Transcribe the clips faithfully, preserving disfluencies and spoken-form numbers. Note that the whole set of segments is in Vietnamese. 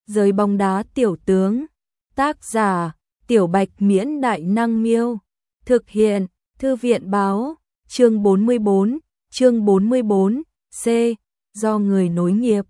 Giới bóng đá tiểu tướng. Tác giả: Tiểu Bạch Miễn Đại Năng Miêu. Thực hiện: Thư viện báo. Chương bốn mươi bốn. Chương bốn mươi bốn. C. Do người nối nghiệp.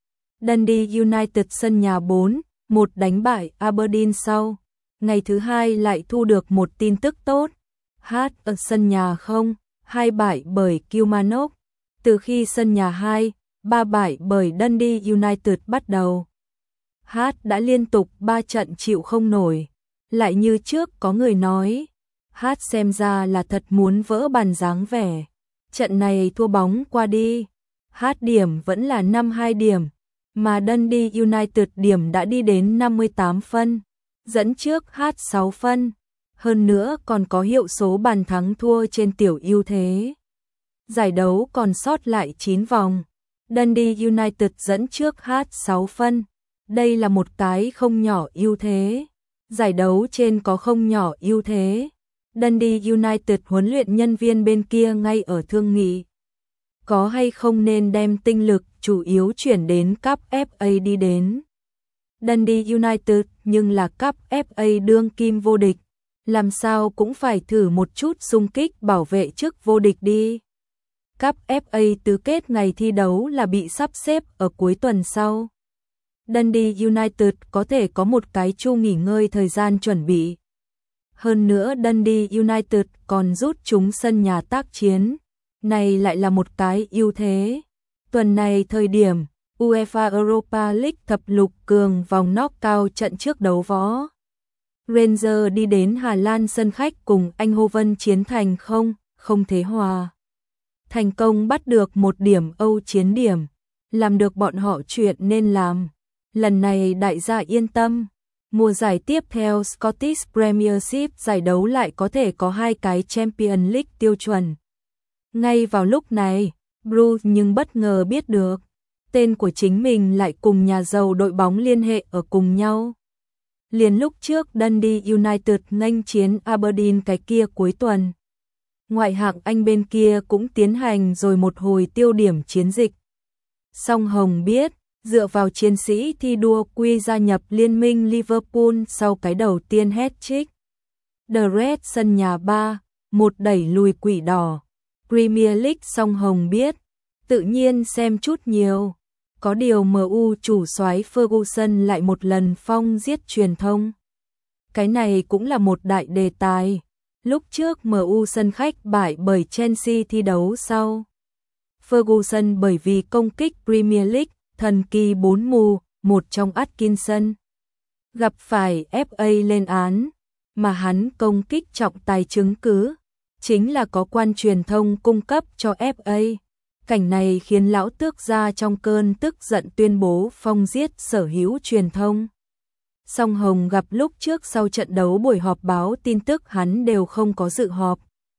Dundee United sân nhà bốn một đánh bại Aberdeen sau. Ngày thứ hai lại thu được một tin tức tốt. H ở sân nhà không hai bại bởi Kilmarnock. Từ khi sân nhà hai ba bại bởi Dundee United bắt đầu, H đã liên tục ba trận chịu không nổi. Lại như trước có người nói, H xem ra là thật muốn vỡ bàn dáng vẻ. Trận này thua bóng qua đi, H điểm vẫn là năm mươi hai điểm, mà Dundee United điểm đã đi đến năm mươi tám phân, dẫn trước H sáu phân. Hơn nữa còn có hiệu số bàn thắng thua trên tiểu ưu thế. Giải đấu còn sót lại chín vòng, Dundee United dẫn trước H sáu phân. Đây là một cái không nhỏ ưu thế. Giải đấu trên có không nhỏ ưu thế. Dundee United huấn luyện nhân viên bên kia ngay ở thương nghị, có hay không nên đem tinh lực chủ yếu chuyển đến Cup ép a đi đến. Dundee United nhưng là Cup ép a đương kim vô địch, làm sao cũng phải thử một chút xung kích bảo vệ chức vô địch đi. Cup ép a tứ kết ngày thi đấu là bị sắp xếp ở cuối tuần sau. Dundee United có thể có một cái chu nghỉ ngơi thời gian chuẩn bị. Hơn nữa Dundee United còn rút chúng sân nhà tác chiến, này lại là một cái ưu thế. Tuần này thời điểm UEFA Europa League thập lục cường vòng knockout trận trước đấu võ, Rangers đi đến Hà Lan sân khách cùng Eindhoven chiến thành không không thế hòa. Thành công bắt được một điểm Âu chiến điểm, làm được bọn họ chuyện nên làm. Lần này đại gia yên tâm, mùa giải tiếp theo Scottish Premiership giải đấu lại có thể có hai cái Champions League tiêu chuẩn. Ngay vào lúc này, Bruce nhưng bất ngờ biết được, tên của chính mình lại cùng nhà giàu đội bóng liên hệ ở cùng nhau. Liền lúc trước Dundee United nghênh chiến Aberdeen cái kia cuối tuần, ngoại hạng Anh bên kia cũng tiến hành rồi một hồi tiêu điểm chiến dịch. Song Hồng biết, dựa vào chiến sĩ thi đua quy gia nhập liên minh Liverpool sau cái đầu tiên hat-trick. The Reds sân nhà ba một đẩy lùi Quỷ Đỏ. Premier League Song Hồng biết, tự nhiên xem chút nhiều. Có điều em u chủ soái Ferguson lại một lần phong giết truyền thông. Cái này cũng là một đại đề tài. Lúc trước em u sân khách bại bởi Chelsea thi đấu sau. Ferguson bởi vì công kích Premier League, thần kỳ bốn mù, một trong Atkinson. Gặp phải ép a lên án, mà hắn công kích trọng tài chứng cứ, chính là có quan truyền thông cung cấp cho ép a. Cảnh này khiến lão tước gia trong cơn tức giận tuyên bố phong giết sở hữu truyền thông. Song Hồng gặp lúc trước sau trận đấu buổi họp báo tin tức hắn đều không có dự họp.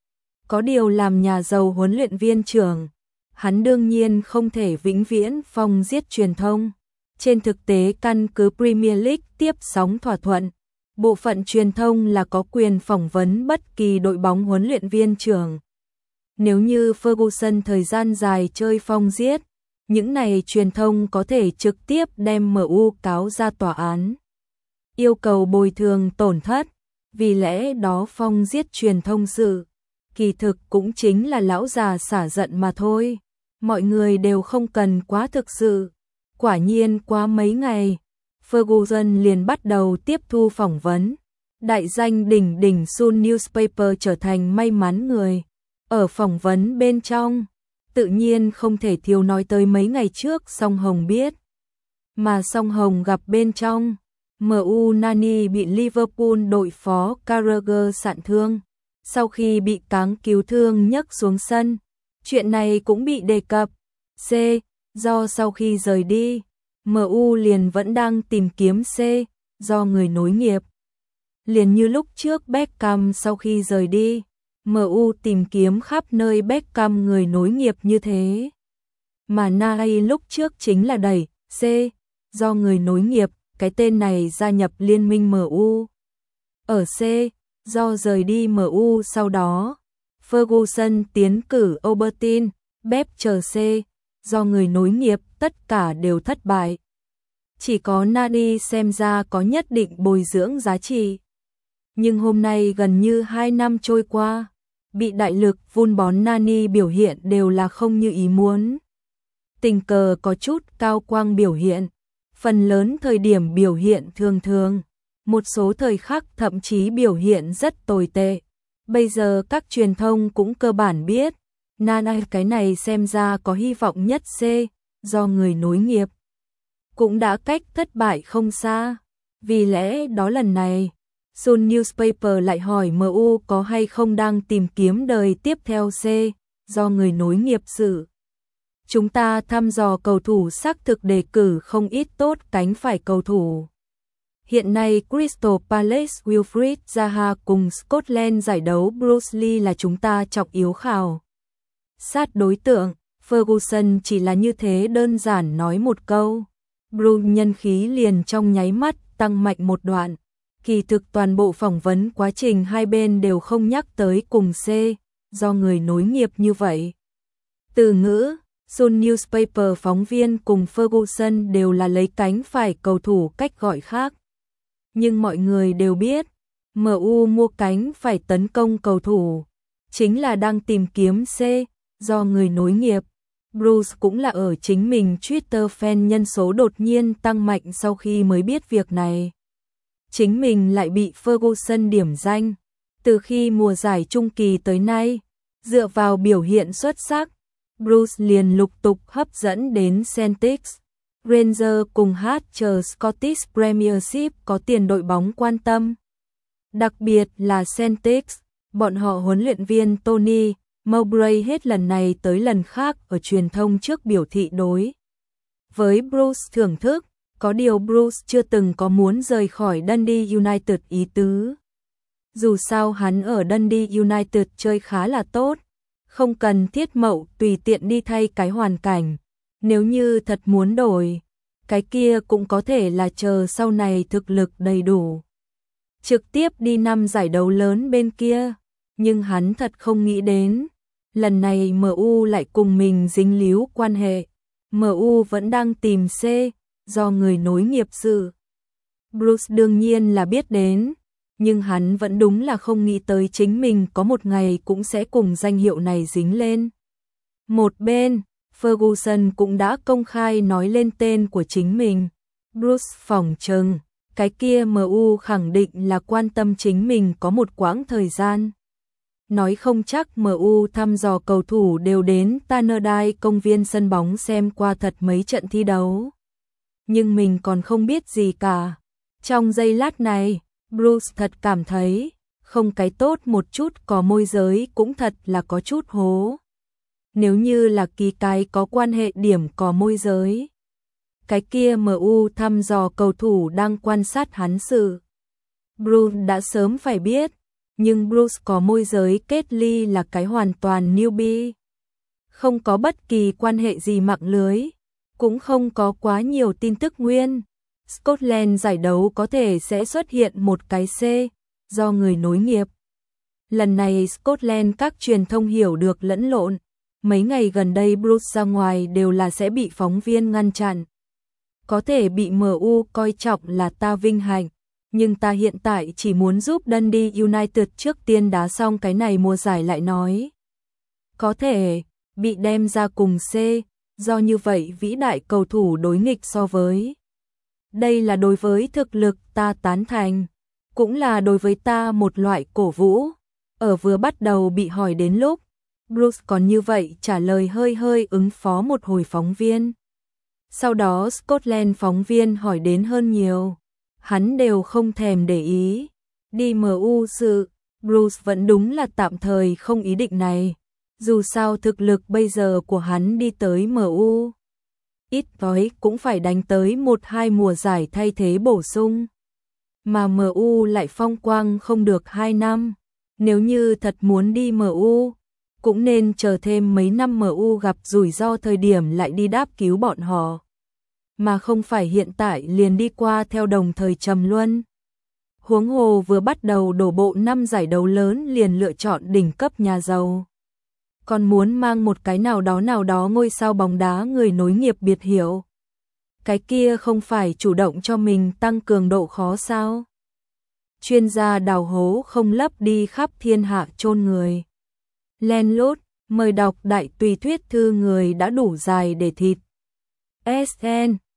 Có điều làm nhà giàu huấn luyện viên trưởng, hắn đương nhiên không thể vĩnh viễn phong giết truyền thông. Trên thực tế căn cứ Premier League tiếp sóng thỏa thuận, bộ phận truyền thông là có quyền phỏng vấn bất kỳ đội bóng huấn luyện viên trưởng. Nếu như Ferguson thời gian dài chơi phong giết, những này truyền thông có thể trực tiếp đem em u cáo ra tòa án, yêu cầu bồi thường tổn thất. Vì lẽ đó phong giết truyền thông sự, kỳ thực cũng chính là lão già xả giận mà thôi. Mọi người đều không cần quá thực sự. Quả nhiên qua mấy ngày, Ferguson liền bắt đầu tiếp thu phỏng vấn. Đại danh đỉnh đỉnh Sun Newspaper trở thành may mắn người. Ở phỏng vấn bên trong, tự nhiên không thể thiếu nói tới mấy ngày trước Song Hồng biết. Mà Song Hồng gặp bên trong, em u Nani bị Liverpool đội phó Carragher sạn thương. Sau khi bị cáng cứu thương nhấc xuống sân, chuyện này cũng bị đề cập. C. Do sau khi rời đi, em u liền vẫn đang tìm kiếm C. Do người nối nghiệp. Liền như lúc trước Beckham sau khi rời đi, em u tìm kiếm khắp nơi Beckham người nối nghiệp như thế. Mà Nai lúc trước chính là đẩy C. Do người nối nghiệp, cái tên này gia nhập liên minh em u. Ở C. Do rời đi em u sau đó, Ferguson tiến cử Obertin, Pep chờ C. Do người nối nghiệp tất cả đều thất bại. chỉ có Nani xem ra có nhất định bồi dưỡng giá trị. Nhưng hôm nay gần như hai năm trôi qua, bị đại lực vun bón Nani biểu hiện đều là không như ý muốn. Tình cờ có chút cao quang biểu hiện, phần lớn thời điểm biểu hiện thường thường, một số thời khắc thậm chí biểu hiện rất tồi tệ. Bây giờ các truyền thông cũng cơ bản biết, Nani cái này xem ra có hy vọng nhất C, do người nối nghiệp cũng đã cách thất bại không xa. Vì lẽ đó lần này, Sun Newspaper lại hỏi em u có hay không đang tìm kiếm đời tiếp theo C, do người nối nghiệp sự. Chúng ta thăm dò cầu thủ xác thực đề cử không ít tốt cánh phải cầu thủ. Hiện nay Crystal Palace Wilfried Zaha cùng Scotland giải đấu Bruce Lee là chúng ta trọng yếu khảo sát đối tượng. Ferguson chỉ là như thế đơn giản nói một câu. Bruce nhân khí liền trong nháy mắt tăng mạnh một đoạn. Kỳ thực toàn bộ phỏng vấn quá trình hai bên đều không nhắc tới cùng C, do người nối nghiệp như vậy. Từ ngữ, Sun Newspaper phóng viên cùng Ferguson đều là lấy cánh phải cầu thủ cách gọi khác. Nhưng mọi người đều biết, em u mua cánh phải tấn công cầu thủ, chính là đang tìm kiếm C, do người nối nghiệp. Bruce cũng là ở chính mình Twitter fan nhân số đột nhiên tăng mạnh sau khi mới biết việc này. Chính mình lại bị Ferguson điểm danh. Từ khi mùa giải trung kỳ tới nay, dựa vào biểu hiện xuất sắc, Bruce liền lục tục hấp dẫn đến Celtics, Rangers cùng hát chờ Scottish Premiership có tiền đội bóng quan tâm. Đặc biệt là Celtics, bọn họ huấn luyện viên Tony Mowbray hết lần này tới lần khác ở truyền thông trước biểu thị đối với Bruce thưởng thức, có điều Bruce chưa từng có muốn rời khỏi Dundee United ý tứ. Dù sao hắn ở Dundee United chơi khá là tốt, không cần thiết mậu tùy tiện đi thay cái hoàn cảnh. Nếu như thật muốn đổi, cái kia cũng có thể là chờ sau này thực lực đầy đủ, trực tiếp đi năm giải đấu lớn bên kia. Nhưng hắn thật không nghĩ đến, lần này em u lại cùng mình dính líu quan hệ. em u vẫn đang tìm C, do người nối nghiệp sự. Bruce đương nhiên là biết đến, nhưng hắn vẫn đúng là không nghĩ tới chính mình có một ngày cũng sẽ cùng danh hiệu này dính lên. Một bên, Ferguson cũng đã công khai nói lên tên của chính mình. Bruce phỏng chừng, cái kia em u khẳng định là quan tâm chính mình có một quãng thời gian. Nói không chắc em u thăm dò cầu thủ đều đến Tannadice công viên sân bóng xem qua thật mấy trận thi đấu. Nhưng mình còn không biết gì cả. Trong giây lát này, Bruce thật cảm thấy, không cái tốt một chút có môi giới cũng thật là có chút hố. Nếu như là ký cái có quan hệ điểm có môi giới, cái kia em u thăm dò cầu thủ đang quan sát hắn sự. Bruce đã sớm phải biết, nhưng Bruce có môi giới kết ly là cái hoàn toàn newbie. Không có bất kỳ quan hệ gì mạng lưới, cũng không có quá nhiều tin tức nguyên. Scotland giải đấu có thể sẽ xuất hiện một cái C, do người nối nghiệp. Lần này Scotland các truyền thông hiểu được lẫn lộn. Mấy ngày gần đây Bruce ra ngoài đều là sẽ bị phóng viên ngăn chặn. Có thể bị em u coi trọng là ta vinh hạnh, nhưng ta hiện tại chỉ muốn giúp Dundee United trước tiên đá xong cái này mùa giải lại nói. Có thể bị đem ra cùng C, do như vậy vĩ đại cầu thủ đối nghịch so với. Đây là đối với thực lực ta tán thành, cũng là đối với ta một loại cổ vũ. Ở vừa bắt đầu bị hỏi đến lúc, Bruce còn như vậy trả lời hơi hơi ứng phó một hồi phóng viên. Sau đó Scotland phóng viên hỏi đến hơn nhiều, hắn đều không thèm để ý. Đi em u sự, Bruce vẫn đúng là tạm thời không ý định này. Dù sao thực lực bây giờ của hắn đi tới em u, ít nói cũng phải đánh tới một hai mùa giải thay thế bổ sung. Mà em u lại phong quang không được hai năm. Nếu như thật muốn đi em u, cũng nên chờ thêm mấy năm em u gặp rủi ro thời điểm lại đi đáp cứu bọn họ. Mà không phải hiện tại liền đi qua theo đồng thời trầm luân. Huống hồ vừa bắt đầu đổ bộ năm giải đấu lớn liền lựa chọn đỉnh cấp nhà giàu. Còn muốn mang một cái nào đó nào đó ngôi sao bóng đá người nối nghiệp biệt hiệu. cái kia không phải chủ động cho mình tăng cường độ khó sao? Chuyên gia đào hố không lấp đi khắp thiên hạ chôn người. Len lút, mời đọc đại tùy thuyết thư người đã đủ dài để thịt. ét en